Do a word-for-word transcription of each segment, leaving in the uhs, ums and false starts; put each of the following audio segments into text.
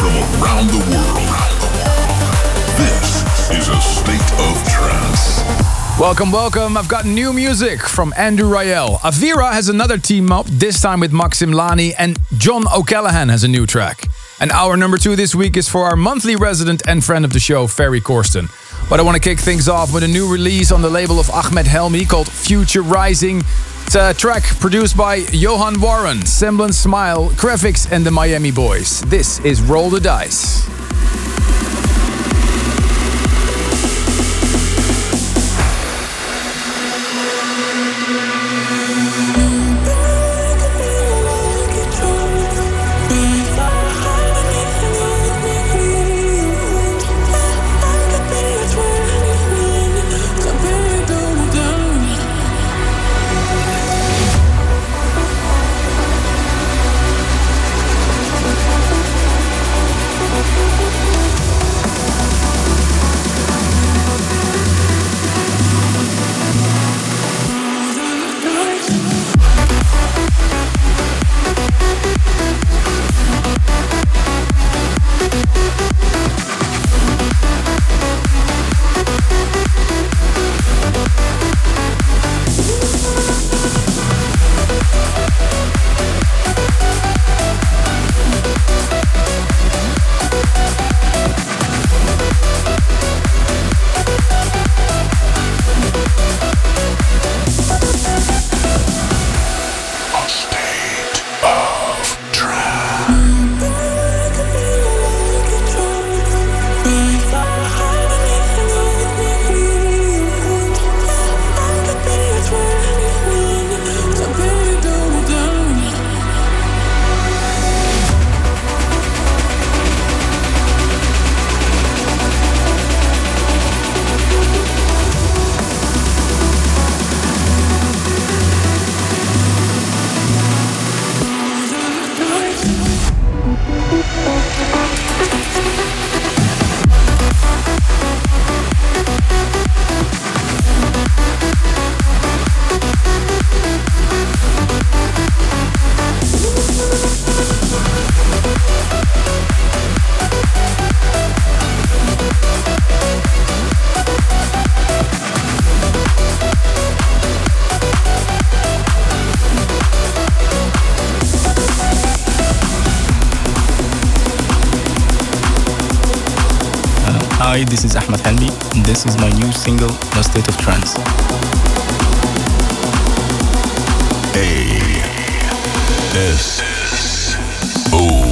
from around the world. This is a state of trance. Welcome, welcome. I've got new music from Andrew Rayel. Avira has another team up, this time with Maxim Lani, and John O'Callaghan has a new track. And our number two this week is for our monthly resident and friend of the show, Ferry Corsten. But I want to kick things off with a new release on the label of Ahmed Helmi called Future Rising. It's a track produced by Johan Warren, Semblance Smile, Graphics and the Miami Boys. This is Roll the Dice. Hi, this is Ahmed Helmi, and this is my new single, No State of Trance. A S O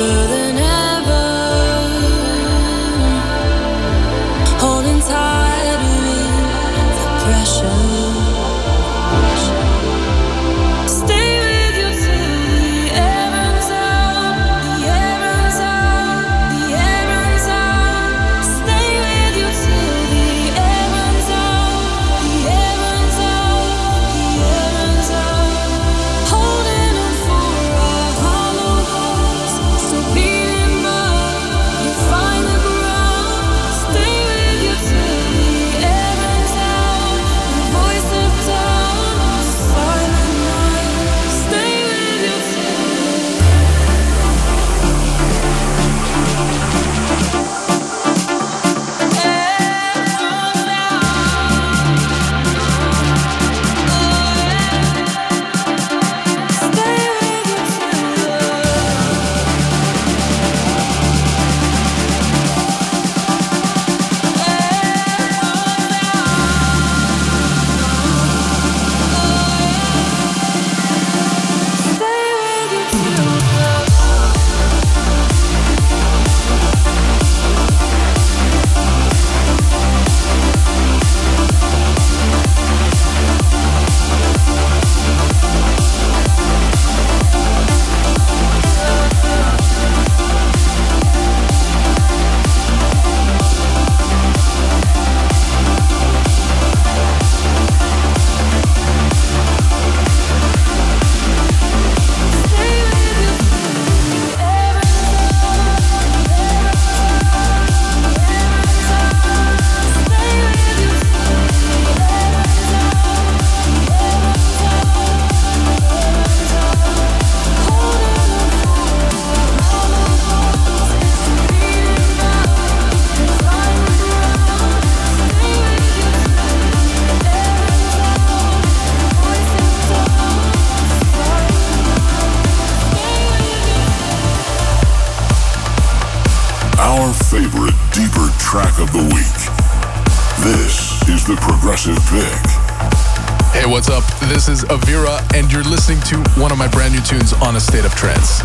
Hey, what's up? This is Avira, and you're listening to one of my brand new tunes on A State of Trance.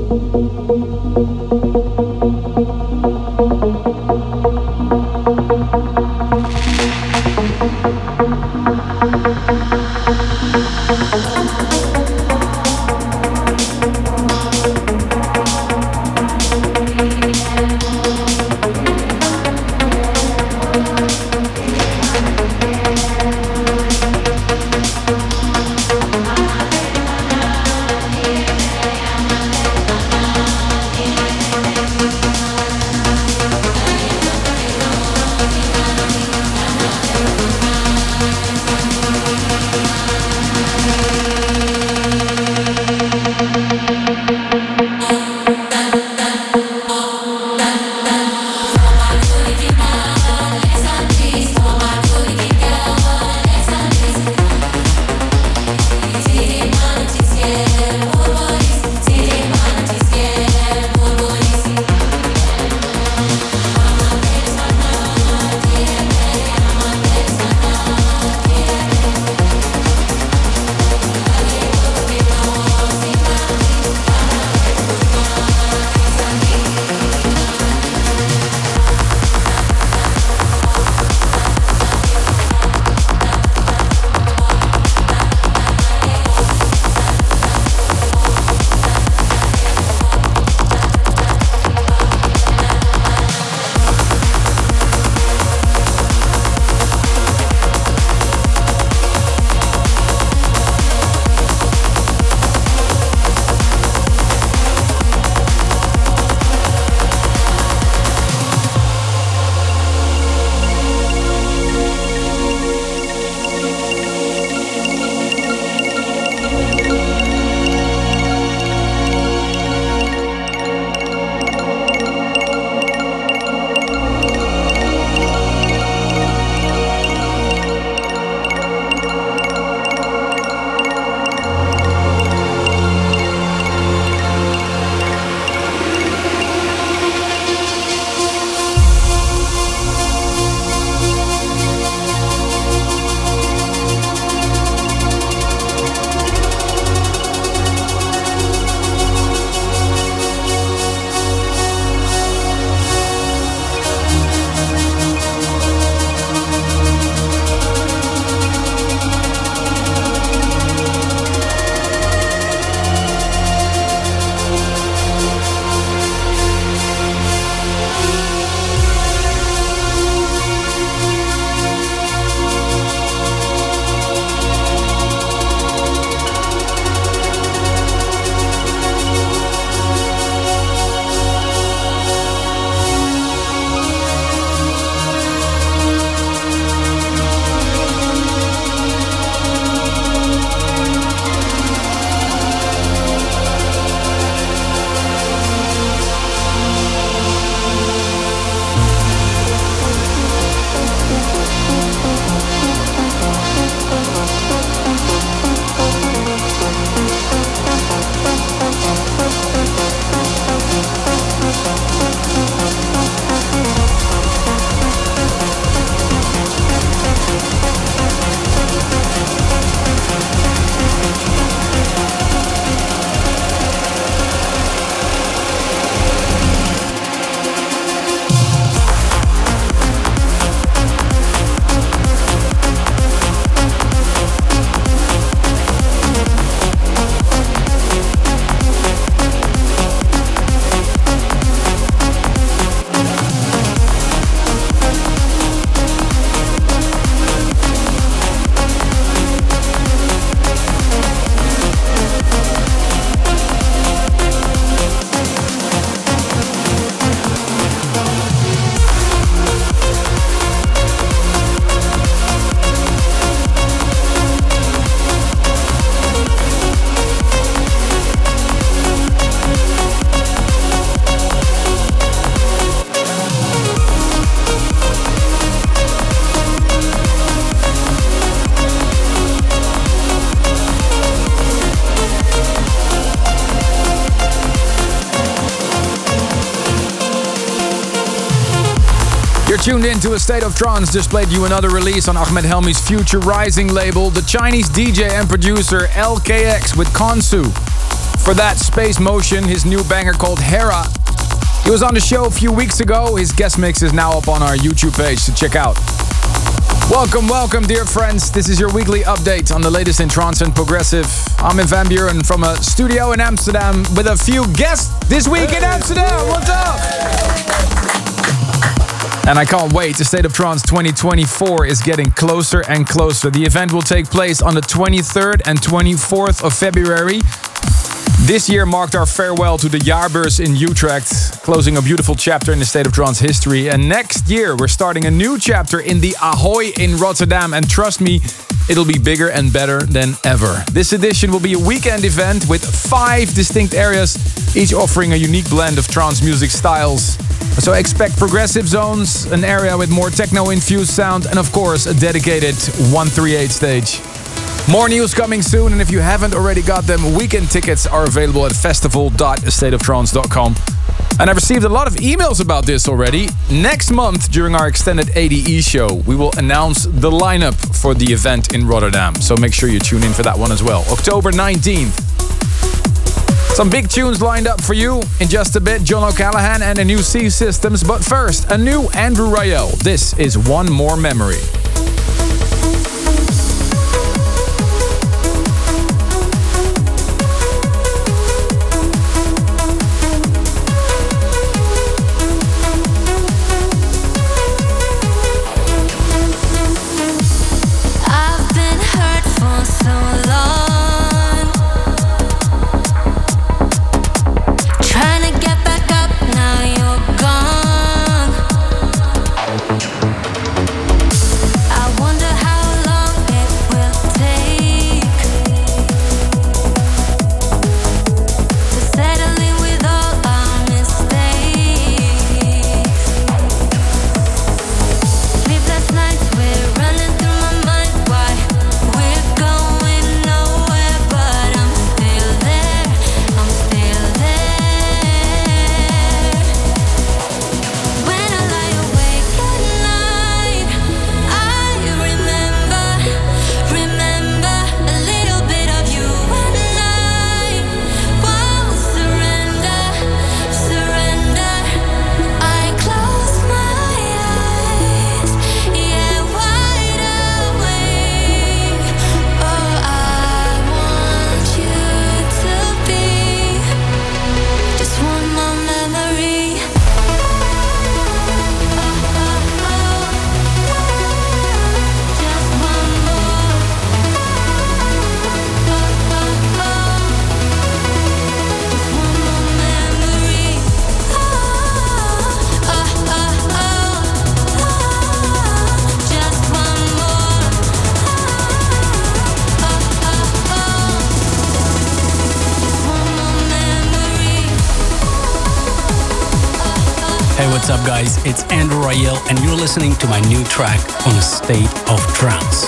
You're tuned in to A State of Trance. Just played you another release on Ahmed Helmi's Future Rising label, the Chinese D J and producer L K X with Konsu. For that, Space Motion, his new banger called Hera. He was on the show a few weeks ago. His guest mix is now up on our YouTube page, so check out. Welcome, welcome, dear friends. This is your weekly update on the latest in trance and progressive. I'm in Van Buren from a studio in Amsterdam with a few guests this week in Amsterdam. What's up? And I can't wait. The State of Trance twenty twenty-four is getting closer and closer. The event will take place on the twenty-third and twenty-fourth of February. This year marked our farewell to the Jaarbeurs in Utrecht, closing a beautiful chapter in the State of Trance history. And next year, we're starting a new chapter in the Ahoy in Rotterdam. And trust me, it'll be bigger and better than ever. This edition will be a weekend event with five distinct areas, each offering a unique blend of trance music styles. So expect progressive zones, an area with more techno-infused sound, and of course, a dedicated one thirty-eight stage. More news coming soon, and if you haven't already got them, weekend tickets are available at festival dot state of trance dot com. And I've received a lot of emails about this already. Next month, during our extended A D E show, we will announce the lineup for the event in Rotterdam. So make sure you tune in for that one as well. October nineteenth. Some big tunes lined up for you in just a bit. John O'Callaghan and a new C Systems. But first, a new Andrew Rayel. This is One More Memory. What's up, guys? It's Andrew Rayel, and you're listening to my new track on A State of Trance.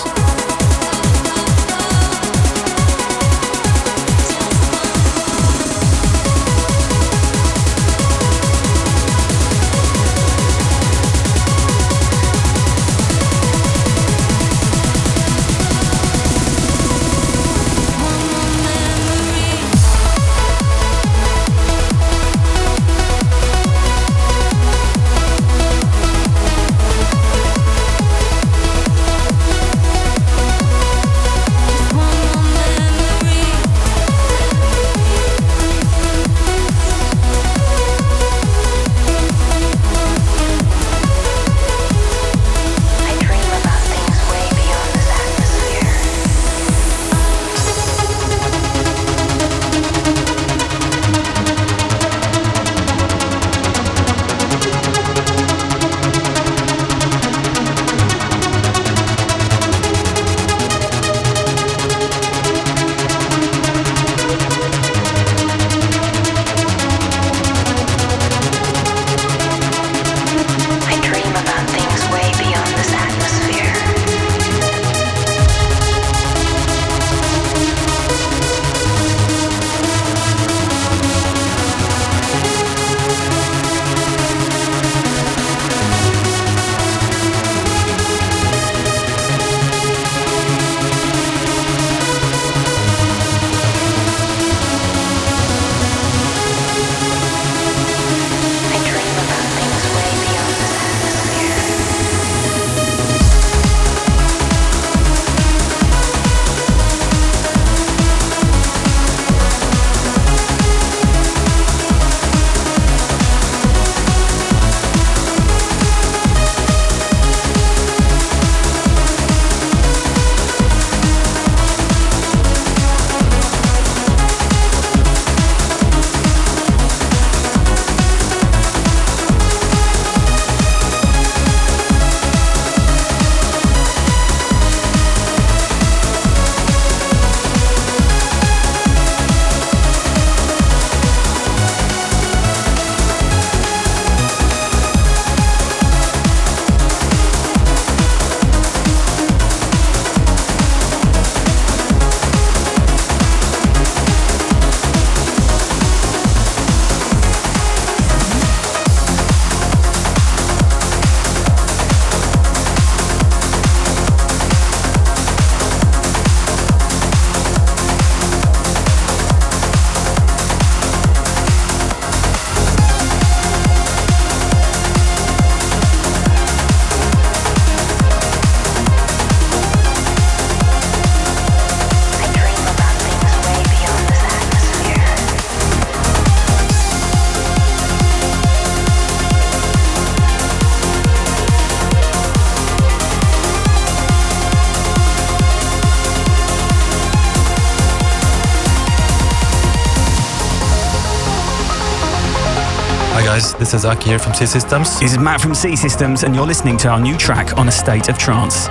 Hi guys, this is Aki here from C Systems. This is Matt from C Systems, and you're listening to our new track on A State of Trance.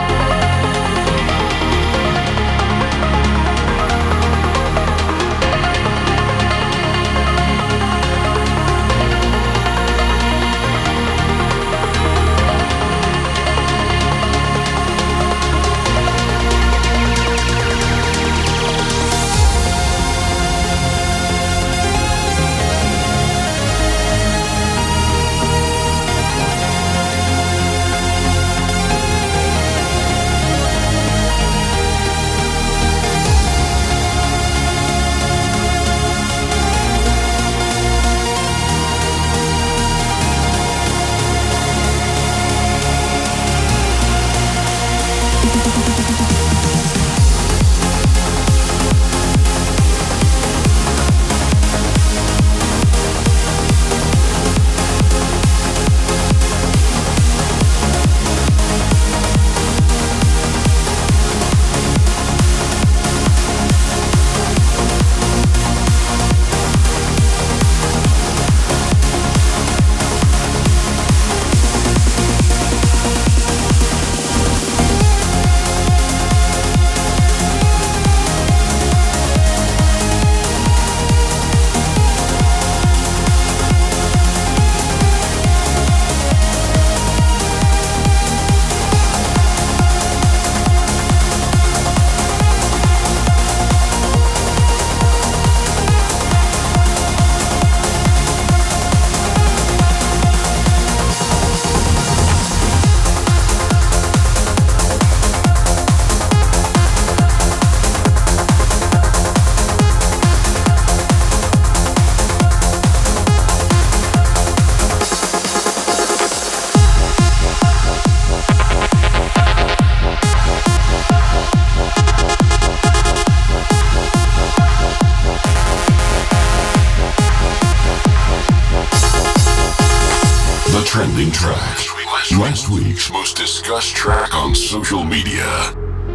Trending track. Last week's most discussed track on social media.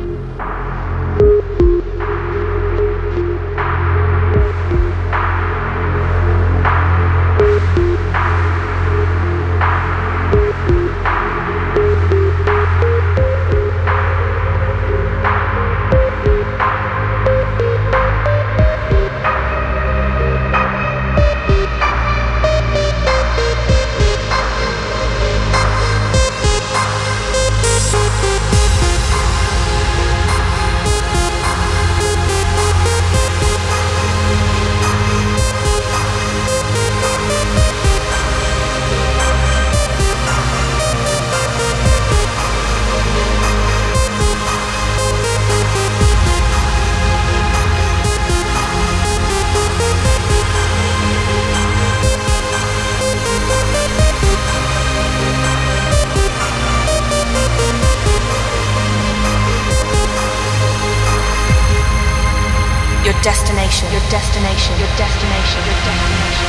Destination, your destination, your destination, your destination.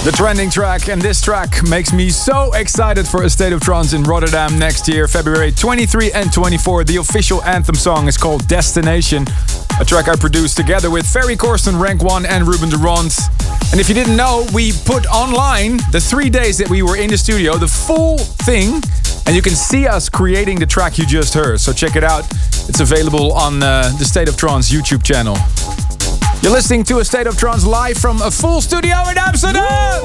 The trending track, and this track makes me so excited for A State of Trance in Rotterdam next year, February twenty-third and twenty-fourth. The official anthem song is called Destination, a track I produced together with Ferry Corsten, Rank one and Ruben de Ronde. And if you didn't know, we put online the three days that we were in the studio, the full thing, and you can see us creating the track you just heard. So check it out. It's available on uh, the State of Trance YouTube channel. You're listening to A State of Trance live from a full studio in Amsterdam!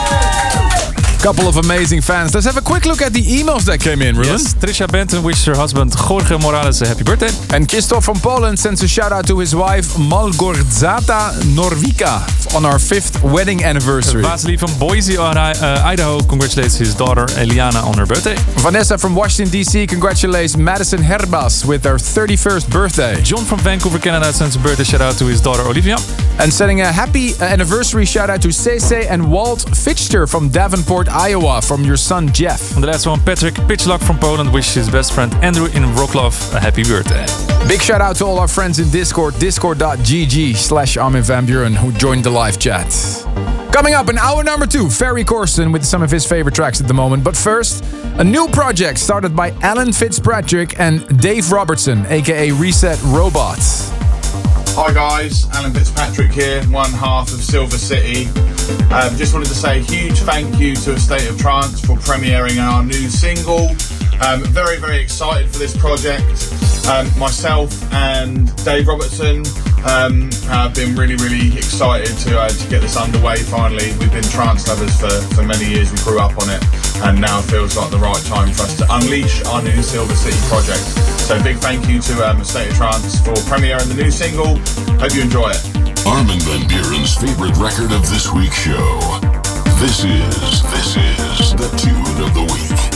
Couple of amazing fans. Let's have a quick look at the emails that came in, Ruben. Yes, Trisha Benton wishes her husband Jorge Morales a happy birthday. And Christoph from Poland sends a shout out to his wife Malgorzata Norvika on our fifth wedding anniversary. Vasily from Boise, uh, Idaho congratulates his daughter Eliana on her birthday. Vanessa from Washington D C congratulates Madison Herbas with her thirty-first birthday. John from Vancouver, Canada sends a birthday shout out to his daughter Olivia. And sending a happy anniversary shout out to Cece and Walt Fitchter from Davenport, Iowa, from your son Jeff. And the last one, Patrick Pitchlock from Poland wishes his best friend Andrew in Wroclaw a happy birthday. Big shout out to all our friends in Discord, discord.gg slash Armin van Buuren, who joined the live chat. Coming up in hour number two, Ferry Corsten with some of his favorite tracks at the moment. But first, a new project started by Alan Fitzpatrick and Dave Robertson, aka Reset Robot. Hi guys, Alan Fitzpatrick here, one half of Silver City. Um, just wanted to say a huge thank you to A State of Trance for premiering our new single. Um, very, very excited for this project. Um, myself and Dave Robertson um, have been really, really excited to uh, to get this underway finally. We've been trance lovers for, for many years, we grew up on it, and now it feels like the right time for us to unleash our new Silver City project. So big thank you to um, A State of Trance for premiering the new single. Hope you enjoy it. Armin van Buuren's favorite record of this week's show. This is, this is the tune of the week.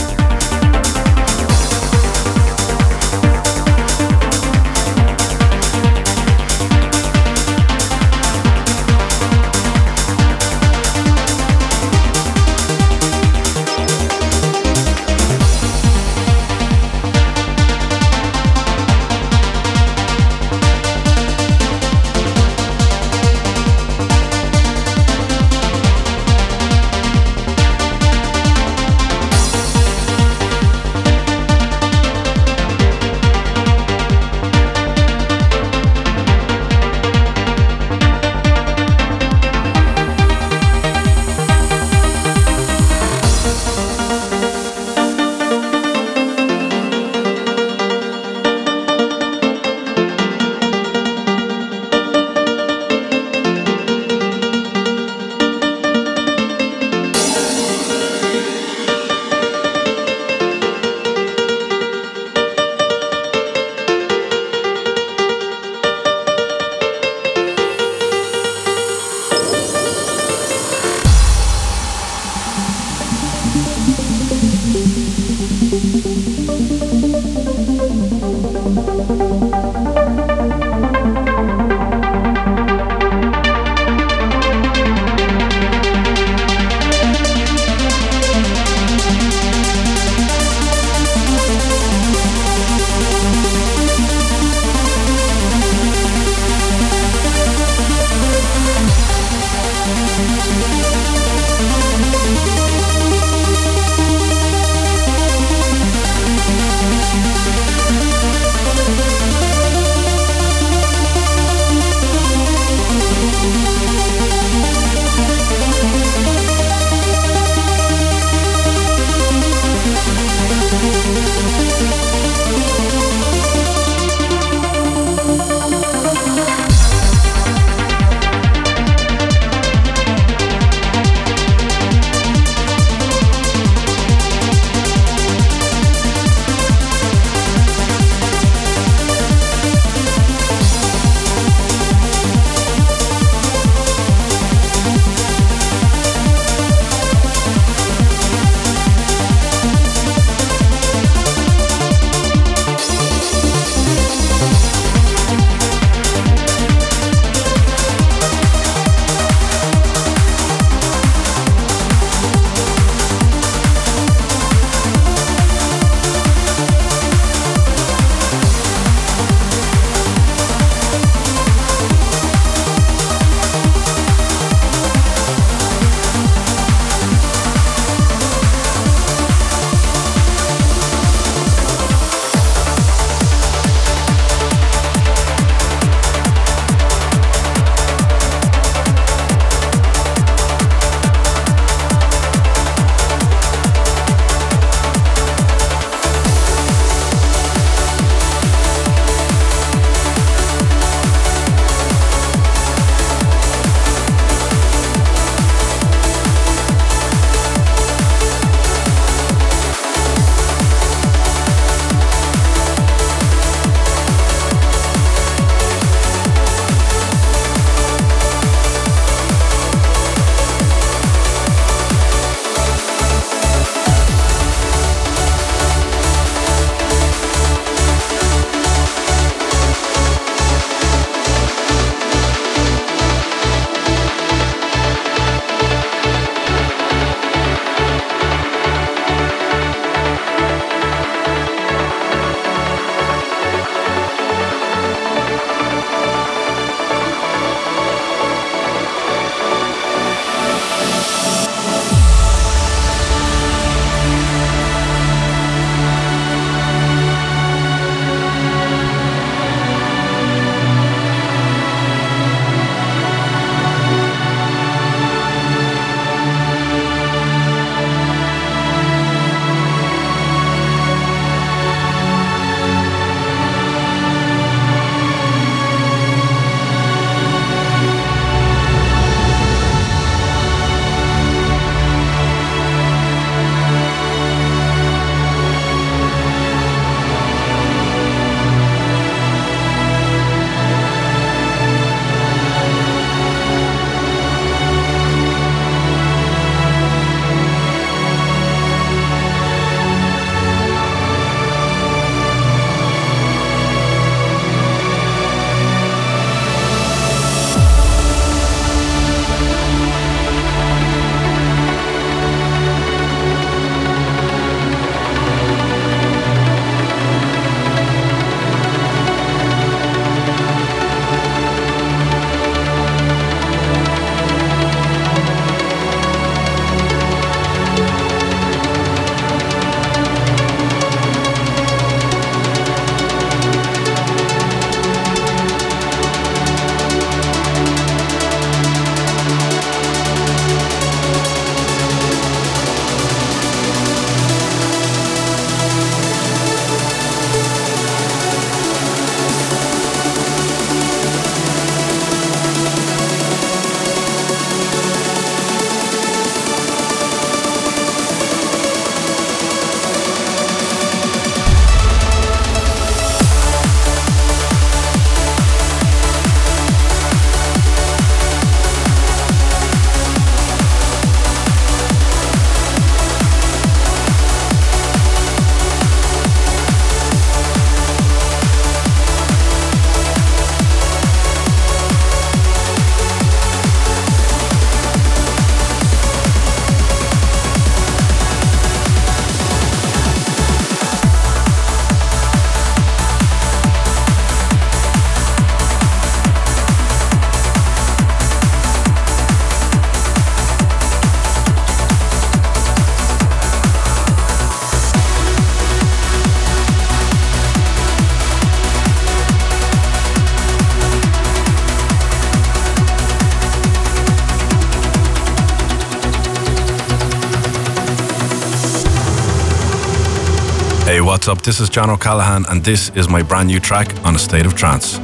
Hey, what's up? This is John O'Callaghan, and this is my brand new track on A State of Trance.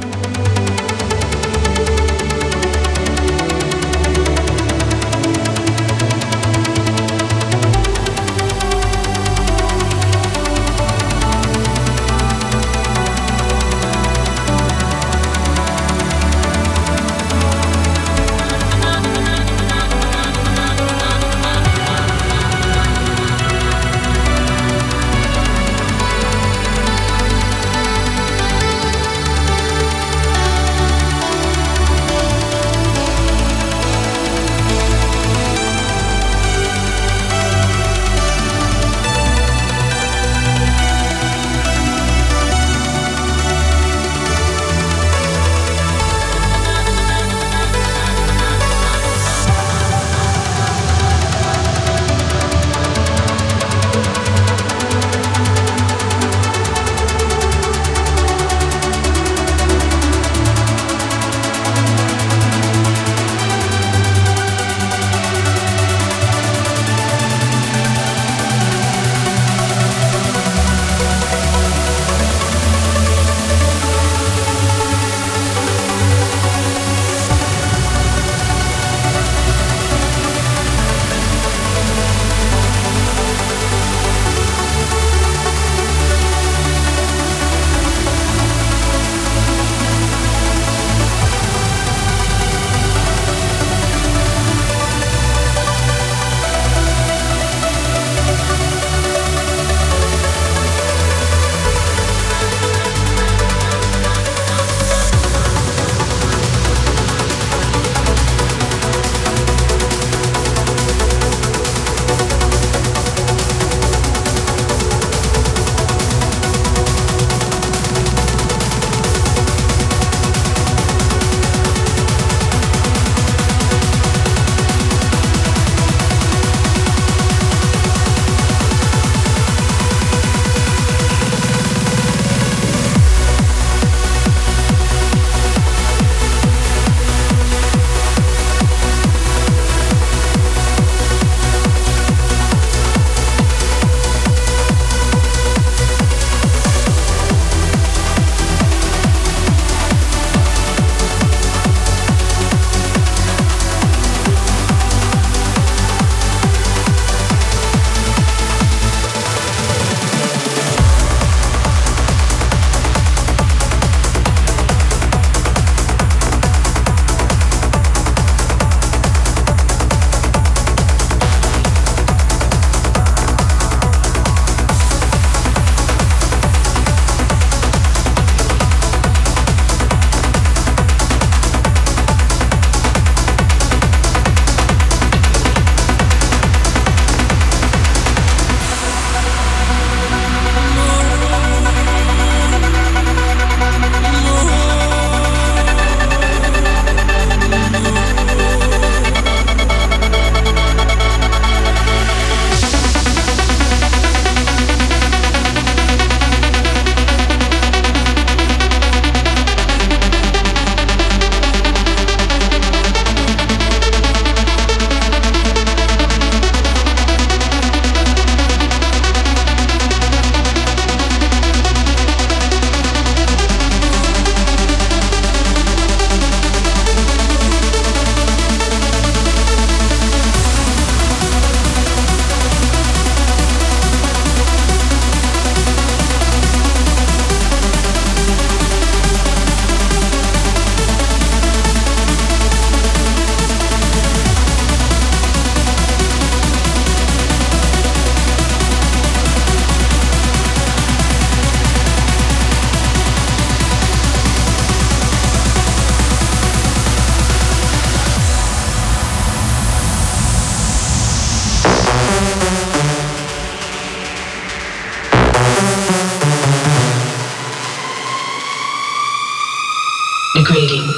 Degrading.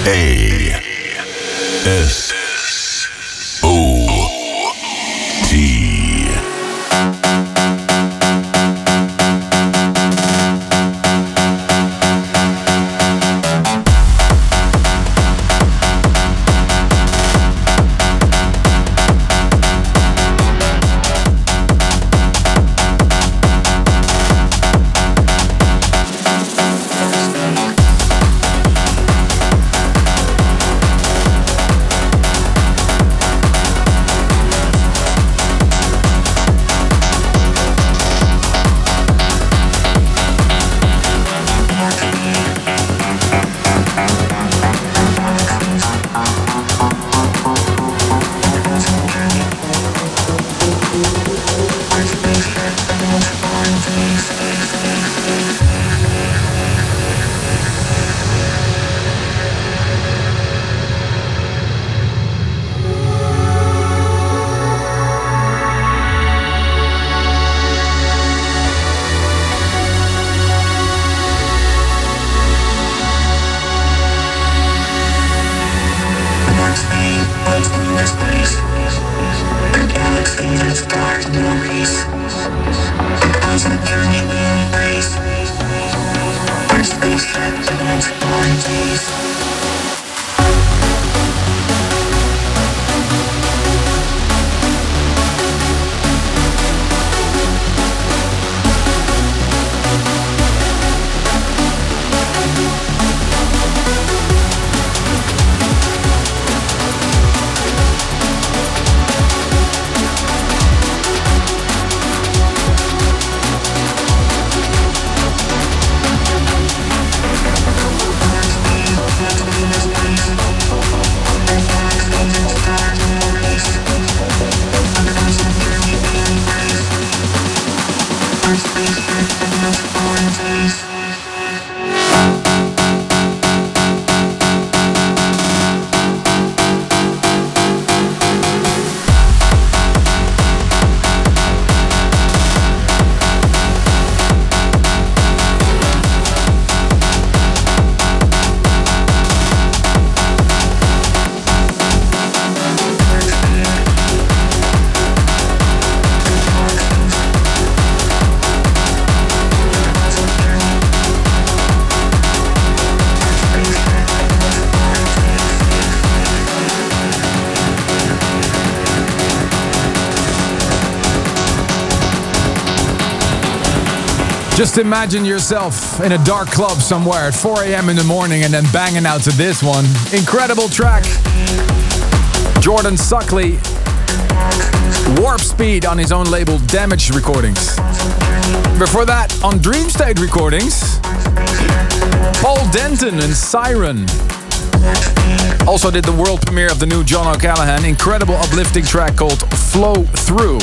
A S O T. Just imagine yourself in a dark club somewhere at four a.m. in the morning and then banging out to this one. Incredible track. Jordan Suckley, Warp Speed on his own label Damage Recordings. Before that, on Dream State Recordings, Paul Denton and Siren. Also did the world premiere of the new John O'Callaghan, incredible uplifting track called Flow Through.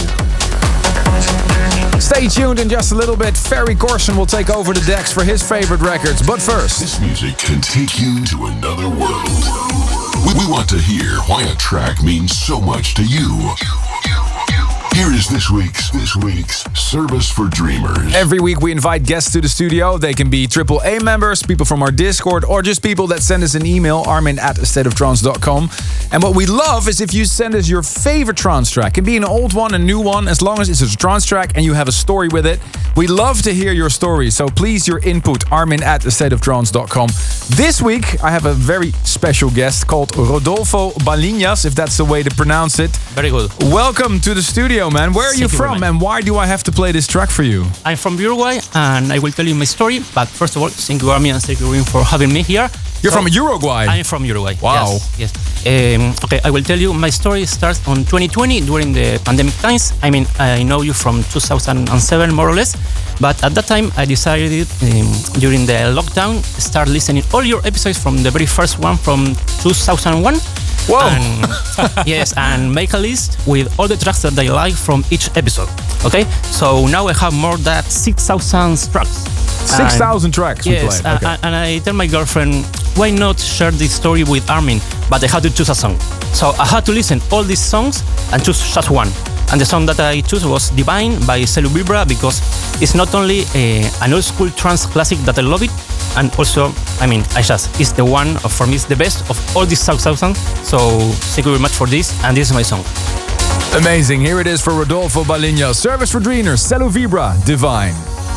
Stay tuned in just a little bit. Ferry Corson will take over the decks for his favorite records. But first, this music can take you to another world. We, we want to hear why a track means so much to you. Here is this week's this week's Service for Dreamers. Every week we invite guests to the studio. They can be triple A members, people from our Discord, or just people that send us an email, armin at a state of trance dot com. And what we love is if you send us your favorite trance track. It can be an old one, a new one, as long as it's a trance track and you have a story with it. We love to hear your story, so please your input, armin at a state of trance dot com. This week I have a very special guest called Rodolfo Balinas, if that's the way to pronounce it. Very good. Welcome to the studio, man. Where are you from and why do I have to play this track for you? I'm from Uruguay and I will tell you my story, but first of all, thank you Armin and thank you for having me here. You're so, from Uruguay? I'm from Uruguay. Wow. Yes. yes. Um, okay, I will tell you my story starts on twenty twenty during the pandemic times. I mean, I know you from two thousand seven more or less, but at that time I decided um, during the lockdown start listening all your episodes from the very first one from two thousand one. Whoa! And, yes, and make a list with all the tracks that I like from each episode. Okay, so now I have more than six thousand tracks. Six thousand tracks. Yes, we okay. and, and I tell my girlfriend, why not share this story with Armin? But I had to choose a song, so I had to listen all these songs and choose just one. And the song that I chose was Divine by Celu Vibra, because it's not only a, an old school trance classic that I love it, and also, I mean, I just, it's the one, of, for me, it's the best of all these two thousand. So thank you very much for this, and this is my song. Amazing. Here it is for Rodolfo Balinhas. Service for Dreamers, Celu Vibra, Divine.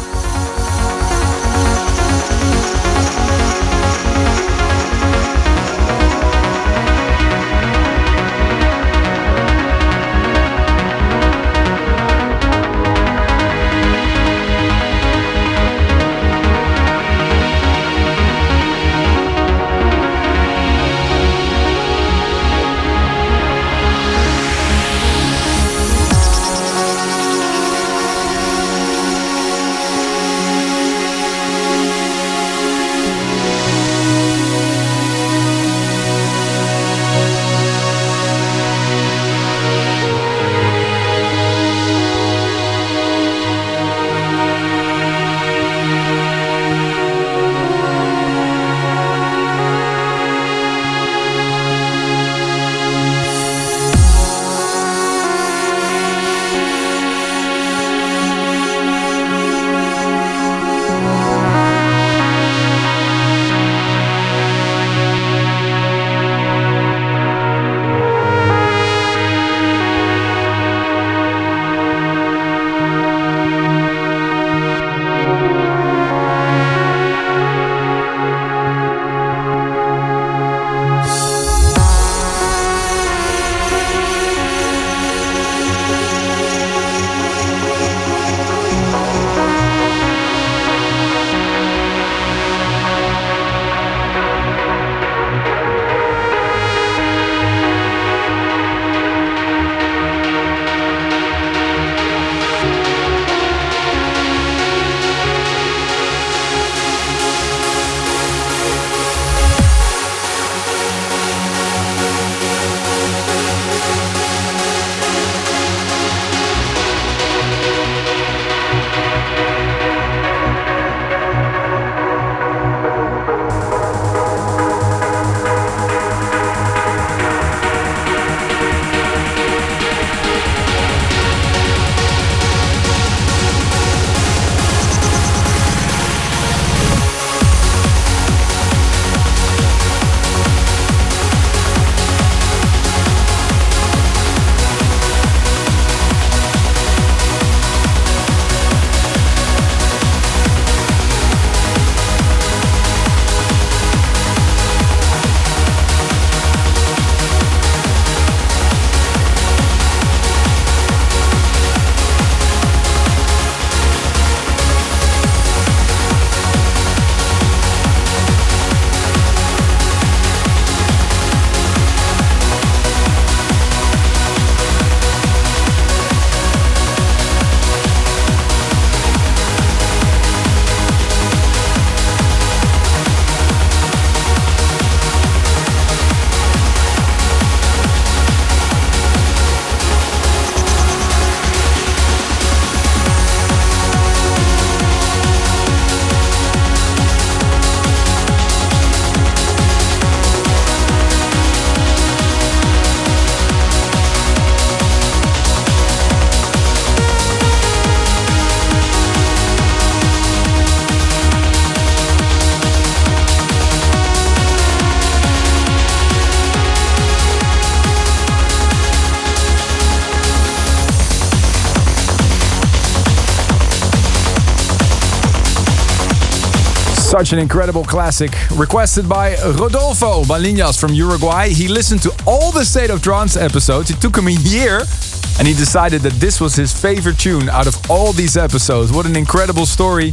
Such an incredible classic, requested by Rodolfo Balinhas from Uruguay. He listened to all the State of Trance episodes. It took him a year, and he decided that this was his favorite tune out of all these episodes. What an incredible story.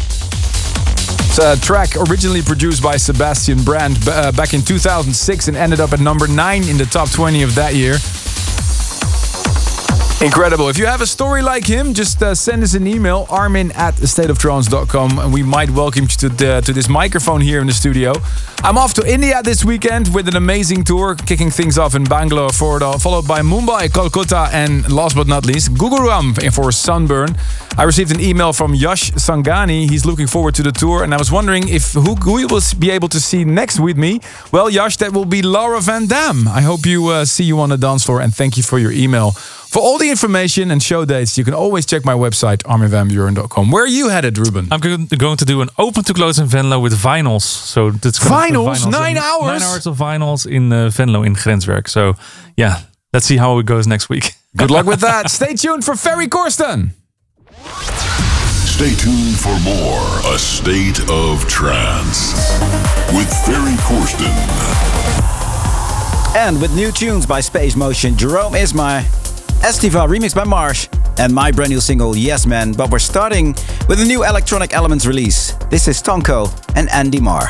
It's a track originally produced by Sebastian Brandt uh, back in two thousand six and ended up at number nine in the top twenty of that year. Incredible. If you have a story like him, just uh, send us an email, armin at state of trance dot com, and we might welcome you to, the, to this microphone here in the studio. I'm off to India this weekend with an amazing tour, kicking things off in Bangalore, followed by Mumbai, Kolkata, and last but not least, Gurugram for Sunburn. I received an email from Yash Sangani. He's looking forward to the tour, and I was wondering if who, who you will be able to see next with me. Well, Yash, that will be Laura Van Dam. I hope you uh, see you on the dance floor, and thank you for your email. For all the information and show dates, you can always check my website, armin van buuren dot com. Where are you headed, Ruben? I'm go- going to do an open to close in Venlo with vinyls. So that's vinyls? Nine hours? Nine hours of vinyls in uh, Venlo in Grenswerk. So yeah, let's see how it goes next week. Good luck with that. Stay tuned for Ferry Corsten. Stay tuned for more A State of Trance with Ferry Corsten. And with new tunes by Space Motion, Jerome Isma, Estiva remixed by Marsh, and my brand new single Yes Man. But we're starting with a new Electronic Elements release. This is Tonko and Andy Marr.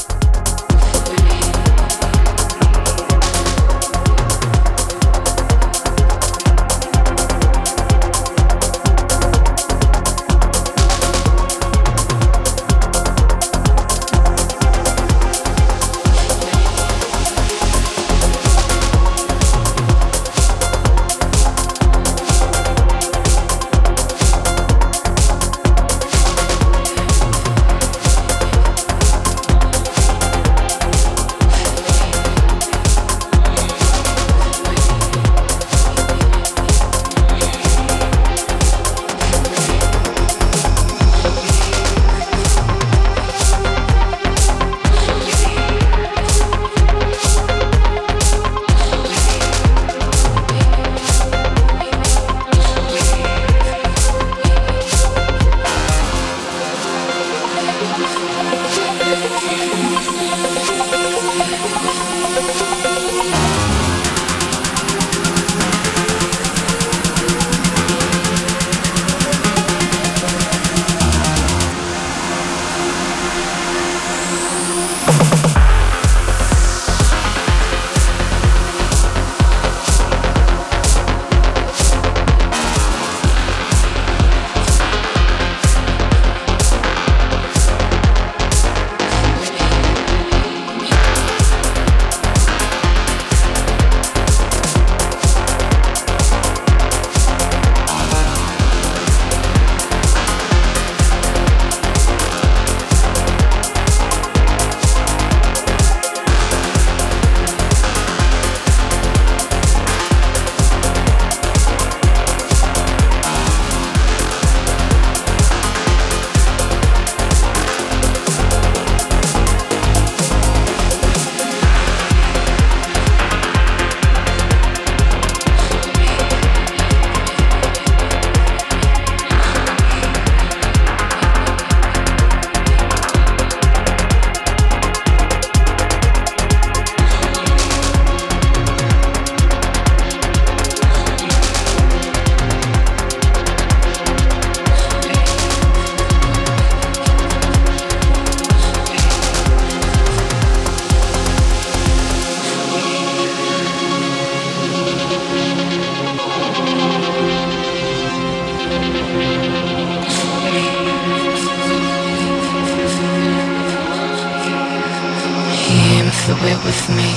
With me.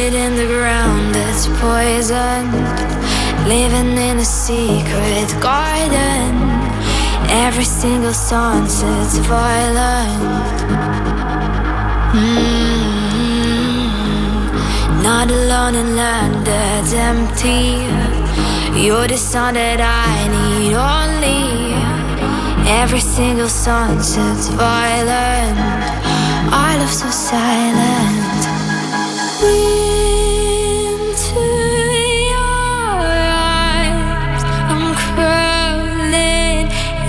rooted in the ground that's poisoned, living in a secret garden. Every single sunset's violent. Mm-hmm. Not alone in land that's empty. You're the sun that I need only. Every single sunset's violent. Our love so silent. Into your eyes, I'm crawling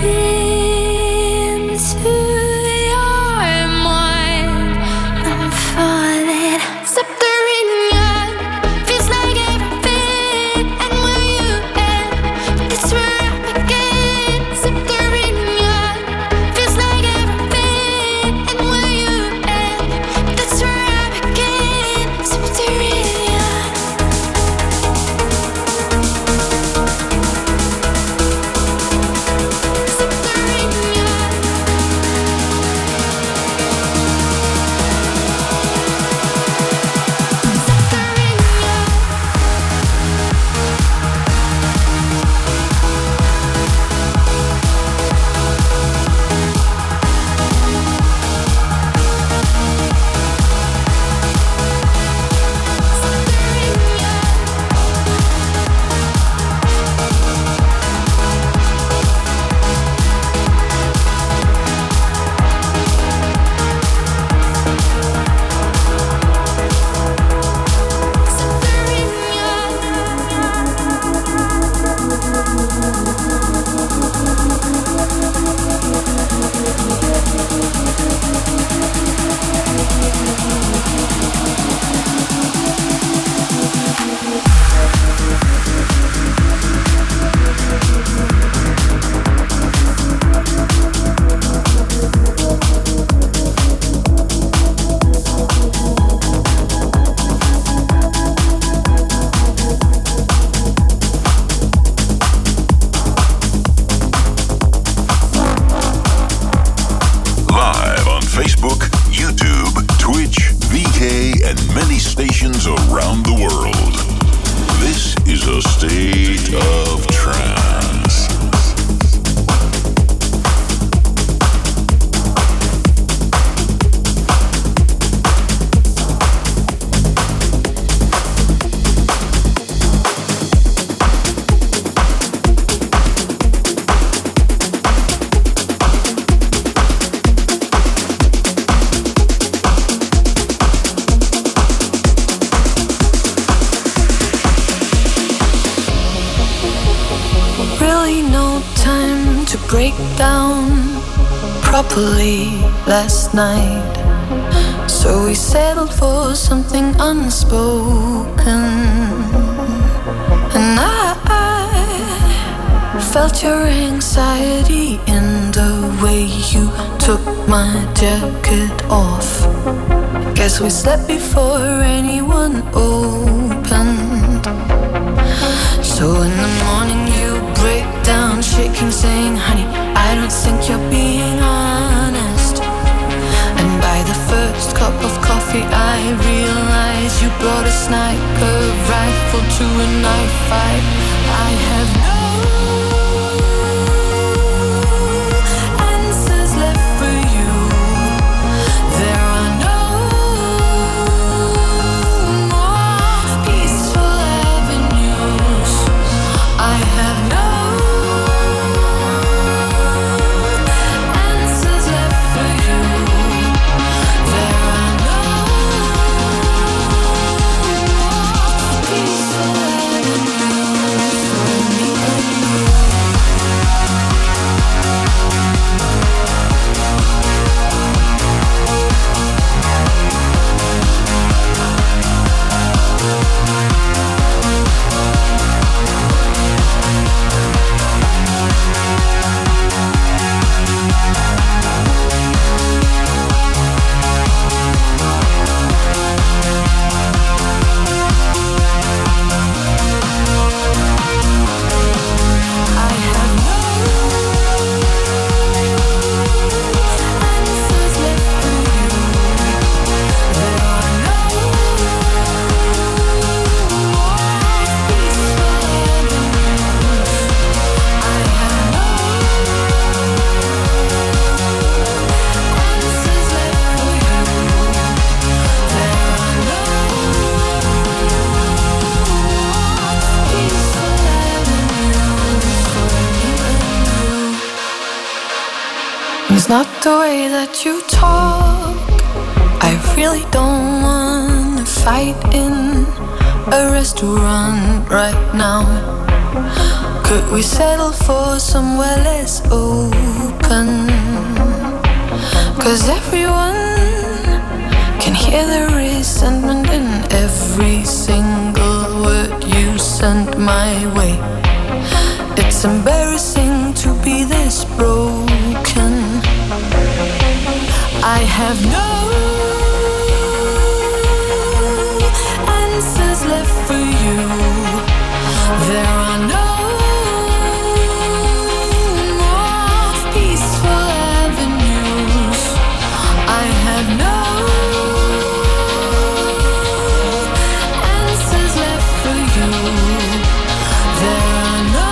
into your mind. I'm falling, subterranean. Feels like everything, and where you end, that's where I begin. Subterranean. Feels like everything, and where you end, that's where I begin. Subterranean. Live on Facebook, YouTube, Twitch, V K, and many stations around the world. This is a state of trance. Really no time to break down properly last night, so we settled for something unspoken. And I, I felt your anxiety in the way you took my jacket off. Guess we slept before anyone opened. So in the morning you break down, shaking, saying, honey, I don't think you're being honest. And by the first cup of coffee I realized you brought a sniper rifle to a knife fight. I have no answers left for you. There are no more peaceful avenues. I have no answers left for you. There are no more peaceful avenues for me. not the way that you talk. I really don't wanna fight in a restaurant right now. Could we settle for somewhere less open? 'Cause everyone can hear the resentment in every single word you send my way. It's embarrassing to be this broken. I have no answers left for you. There are no more peaceful avenues. I have no answers left for you. There are no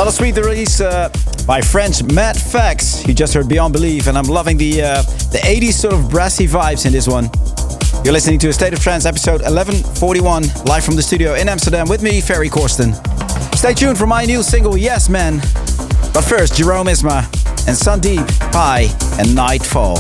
Another sweet release uh, by French Matt Fax. You just heard Beyond Belief, and I'm loving the uh, the eighties sort of brassy vibes in this one. You're listening to A State of Trance episode eleven forty-one, live from the studio in Amsterdam with me, Ferry Corsten. Stay tuned for my new single, Yes Man. But first, Jerome Isma and Sandeep, Pi and Nightfall.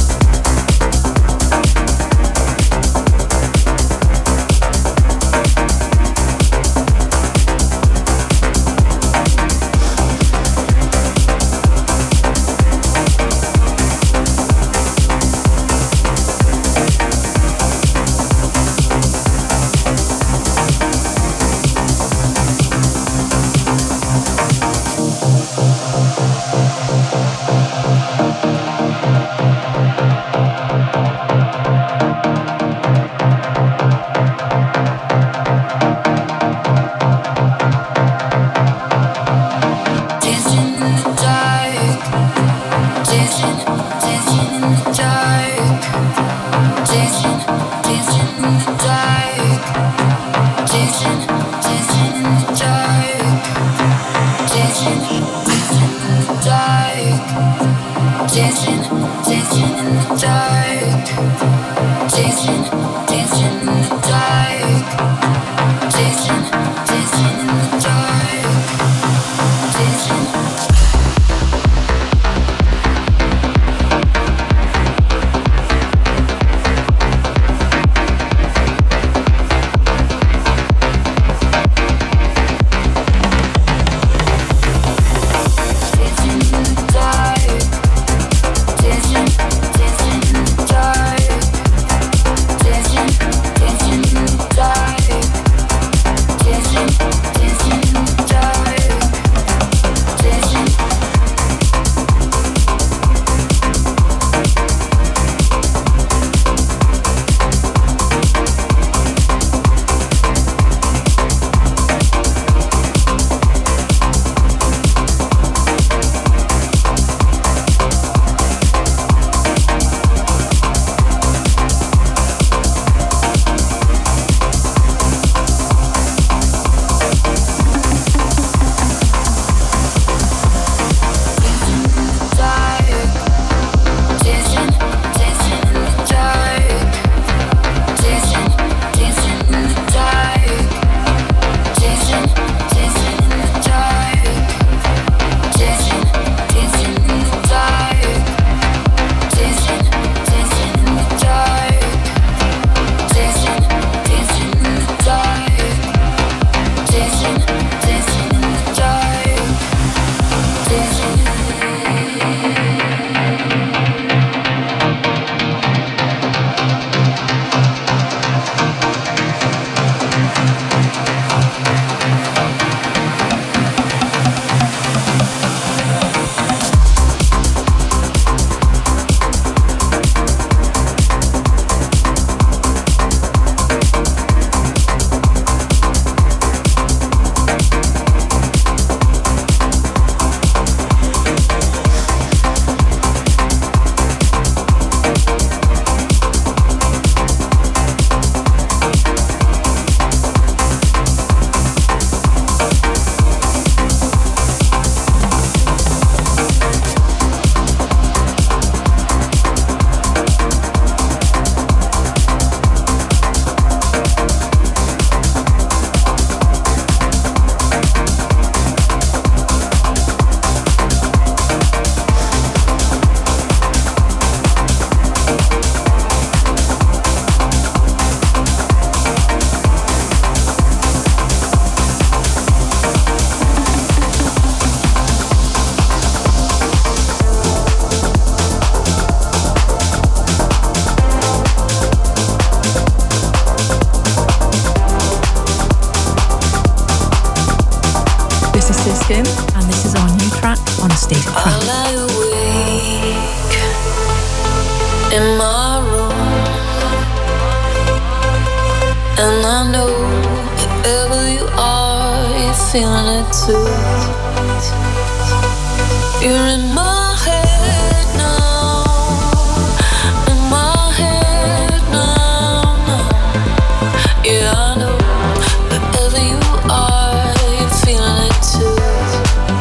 Siskin, and this is our new track on A State of Trance. I lie awake in my room, and I know wherever you are, you're feeling it too. You're in my head now, in my head now, now. Yeah, I know wherever you are, you're feeling it too.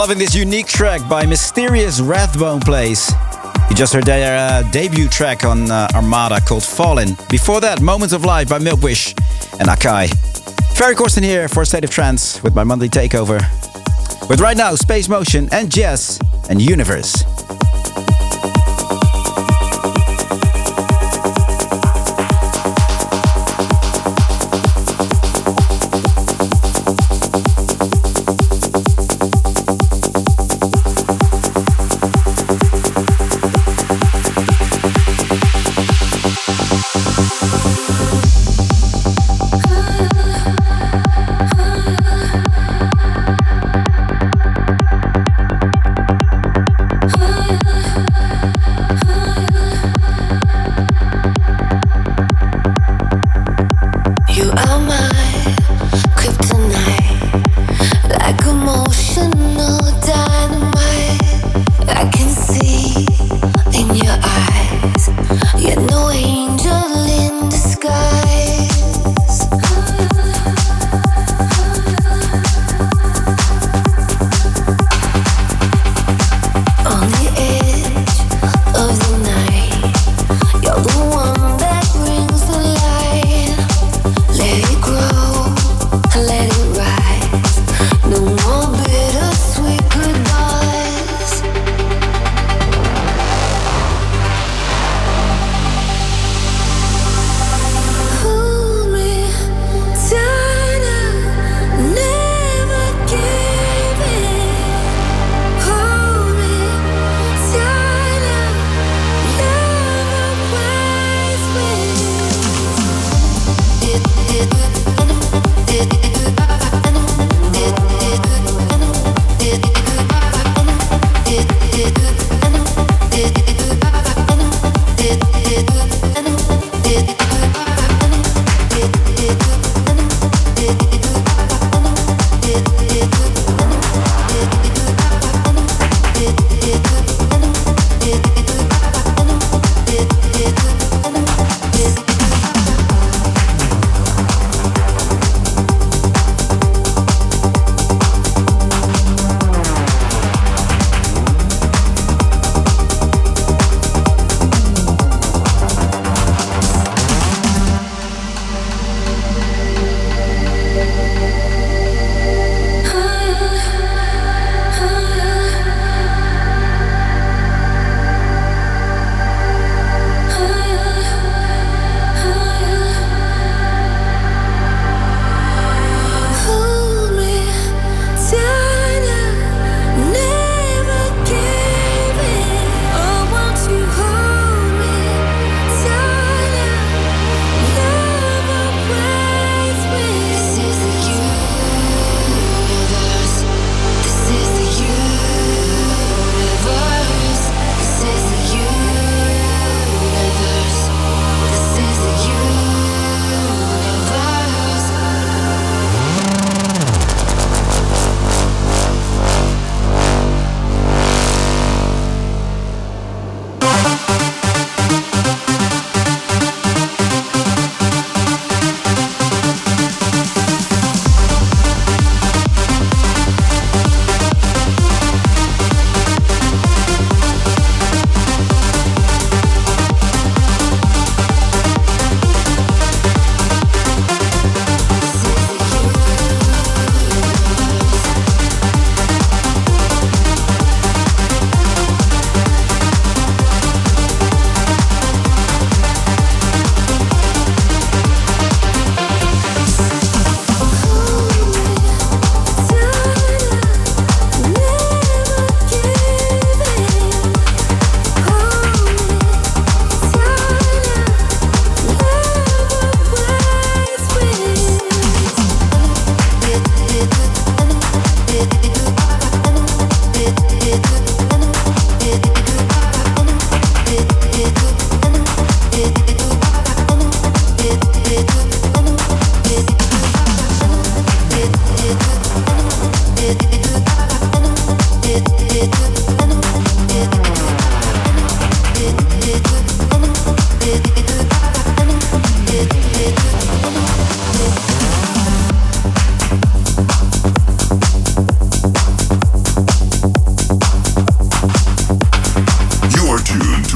loving this unique track by Mysterious Rathbone Plays. You just heard their uh, debut track on uh, Armada called Fallen. Before that, Moments of Life by Milkwish and Akai. Ferry Corsten here for State of Trance with my monthly takeover. With right now, Space Motion and Jazz and Universe. Huh?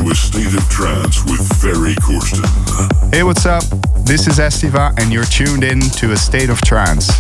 A State of Trance with Ferry Corsten. Hey, what's up? This is Estiva, and you're tuned in to A State of Trance.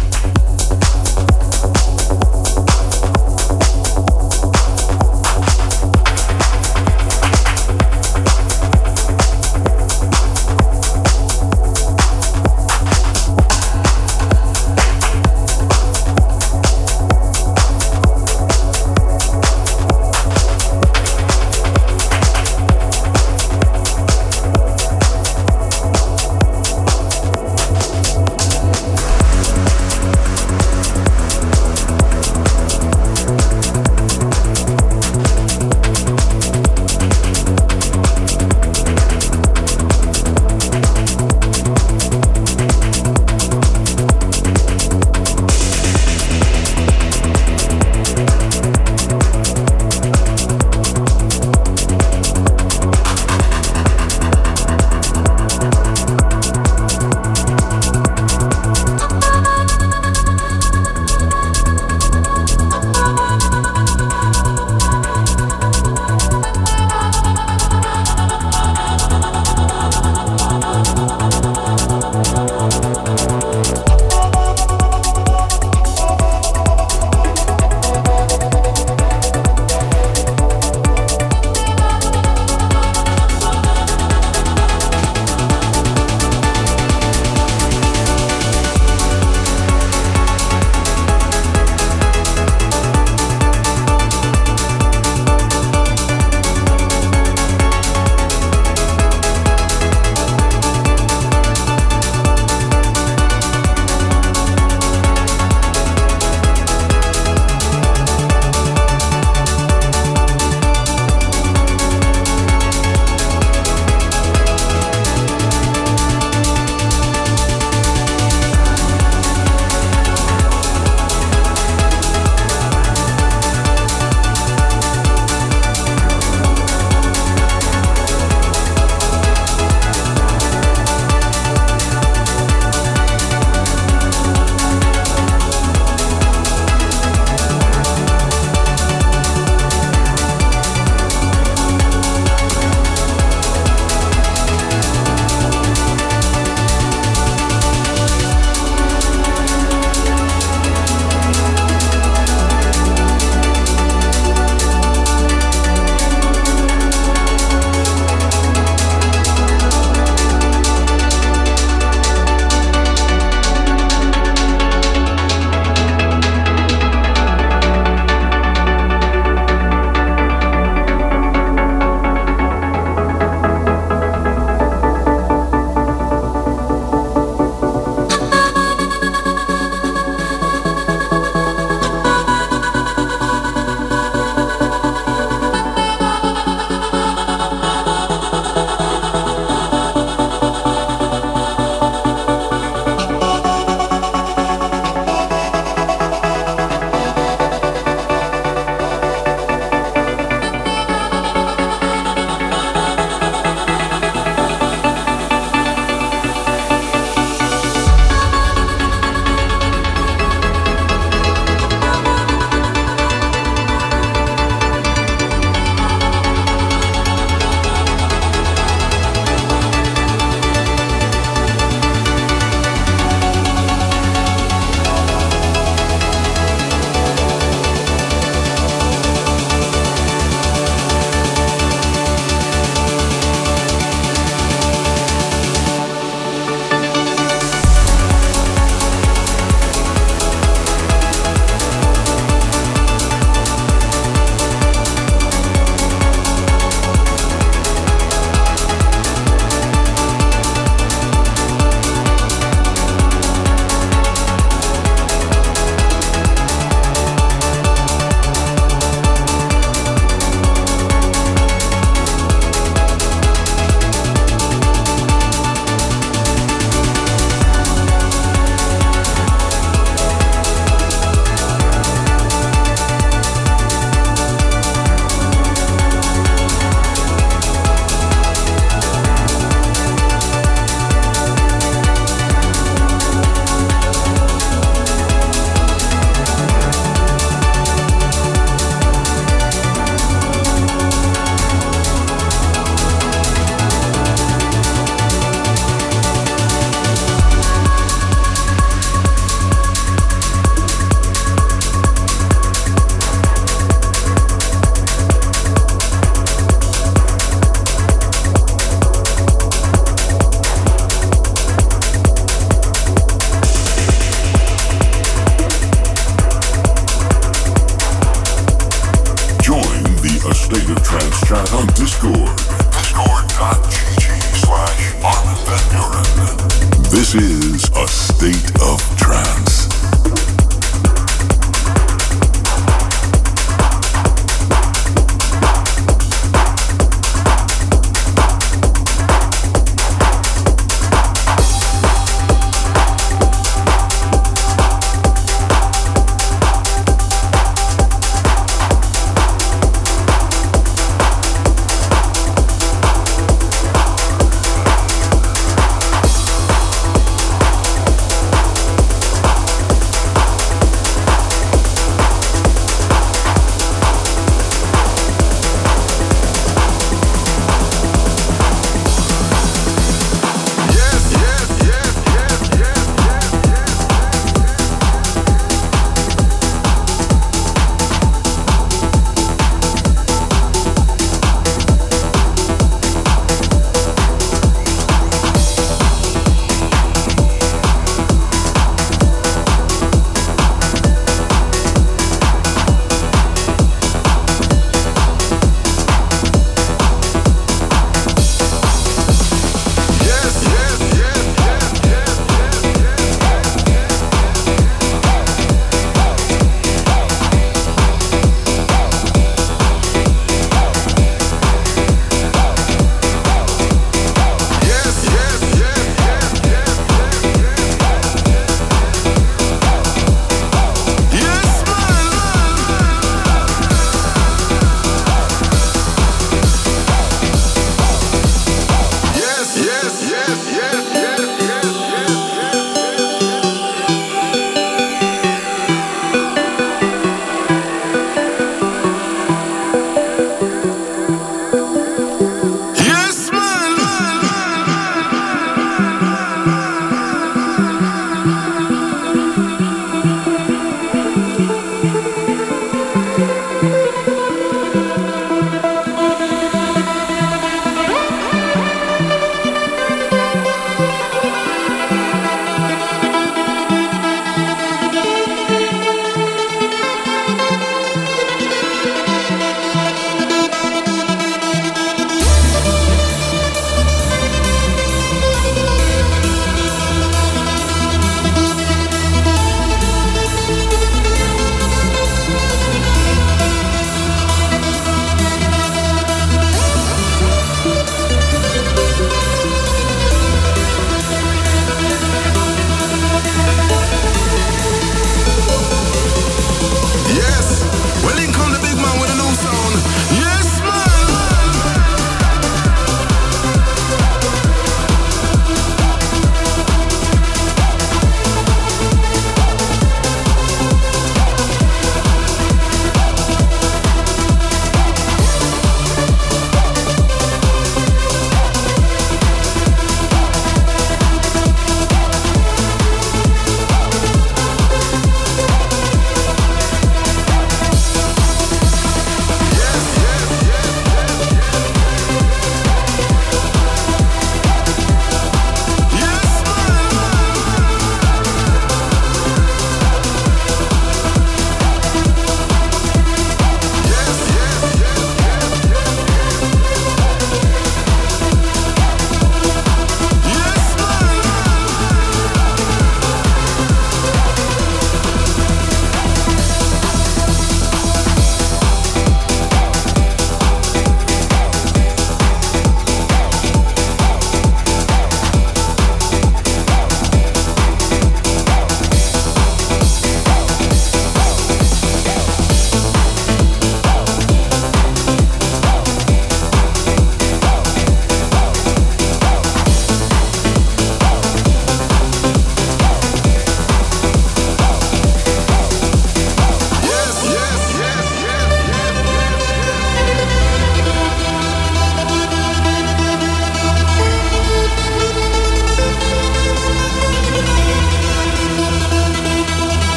This is A State of Trance.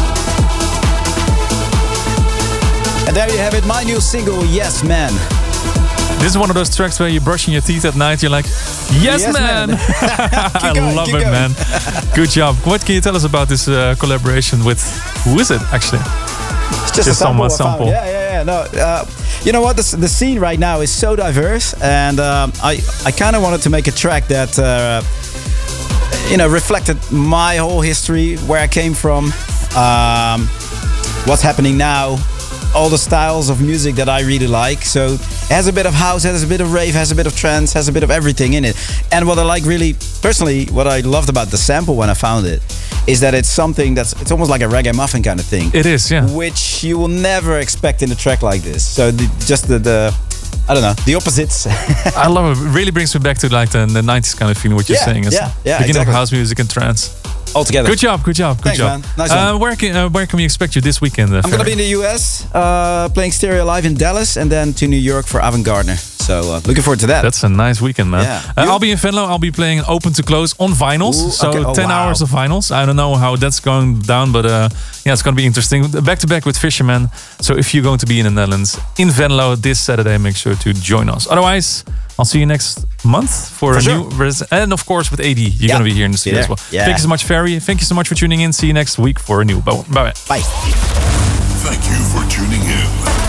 And there you have it, my new single, Yes Man. This is one of those tracks where you're brushing your teeth at night. You're like, yes, Yes, man. man. I going, love keep it, going. man. Good job. What can you tell us about this uh, collaboration with, who is it actually? It's just, a sample. somewhat I found. sample. Yeah, yeah, yeah. No, uh, you know what? The, the scene right now is so diverse, and um, I, I kind of wanted to make a track that, uh, you know, reflected my whole history, where I came from, um, what's happening now, all the styles of music that I really like. So it has a bit of house, has a bit of rave, has a bit of trance, has a bit of everything in it. And what I like really, personally, what I loved about the sample when I found it, is that it's something that's, it's almost like a reggae muffin kind of thing. It is, yeah. Which you will never expect in a track like this. So the, just the, the, I don't know, the opposites. I love it. It really brings me back to like the, the nineties kind of feeling, what you're Yeah, saying. It's yeah, yeah, beginning exactly. of house music and trance. All together. Good job, good job, good Thanks, job. man. Nice uh, one. where, can, uh, where can we expect you this weekend? Uh, I'm going to Ferry? be in the U S, uh, playing Stereo Live in Dallas, and then to New York for Avant Gardner. So uh, looking forward to that. That's a nice weekend, man. Yeah. Uh, You? I'll be in Venlo. I'll be playing open to close on vinyls. Ooh, so okay. Oh, ten wow. hours of vinyls. I don't know how that's going down, but uh, yeah, it's going to be interesting. Back to back with Fisherman. So if you're going to be in the Netherlands, in Venlo this Saturday, make sure to join us. Otherwise, I'll see you next month for, For a sure. new res- and of course with A D. You're Yeah. going to be here in the studio Yeah. as well. Yeah. Thank you so much, Ferry. Thank you so much for tuning in. See you next week for a new. Bye bye. Bye. Thank you for tuning in.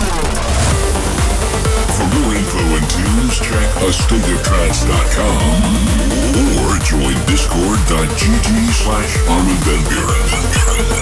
For more info and tunes, check a state of trance dot com or join discord dot g g slash Armin van Buren.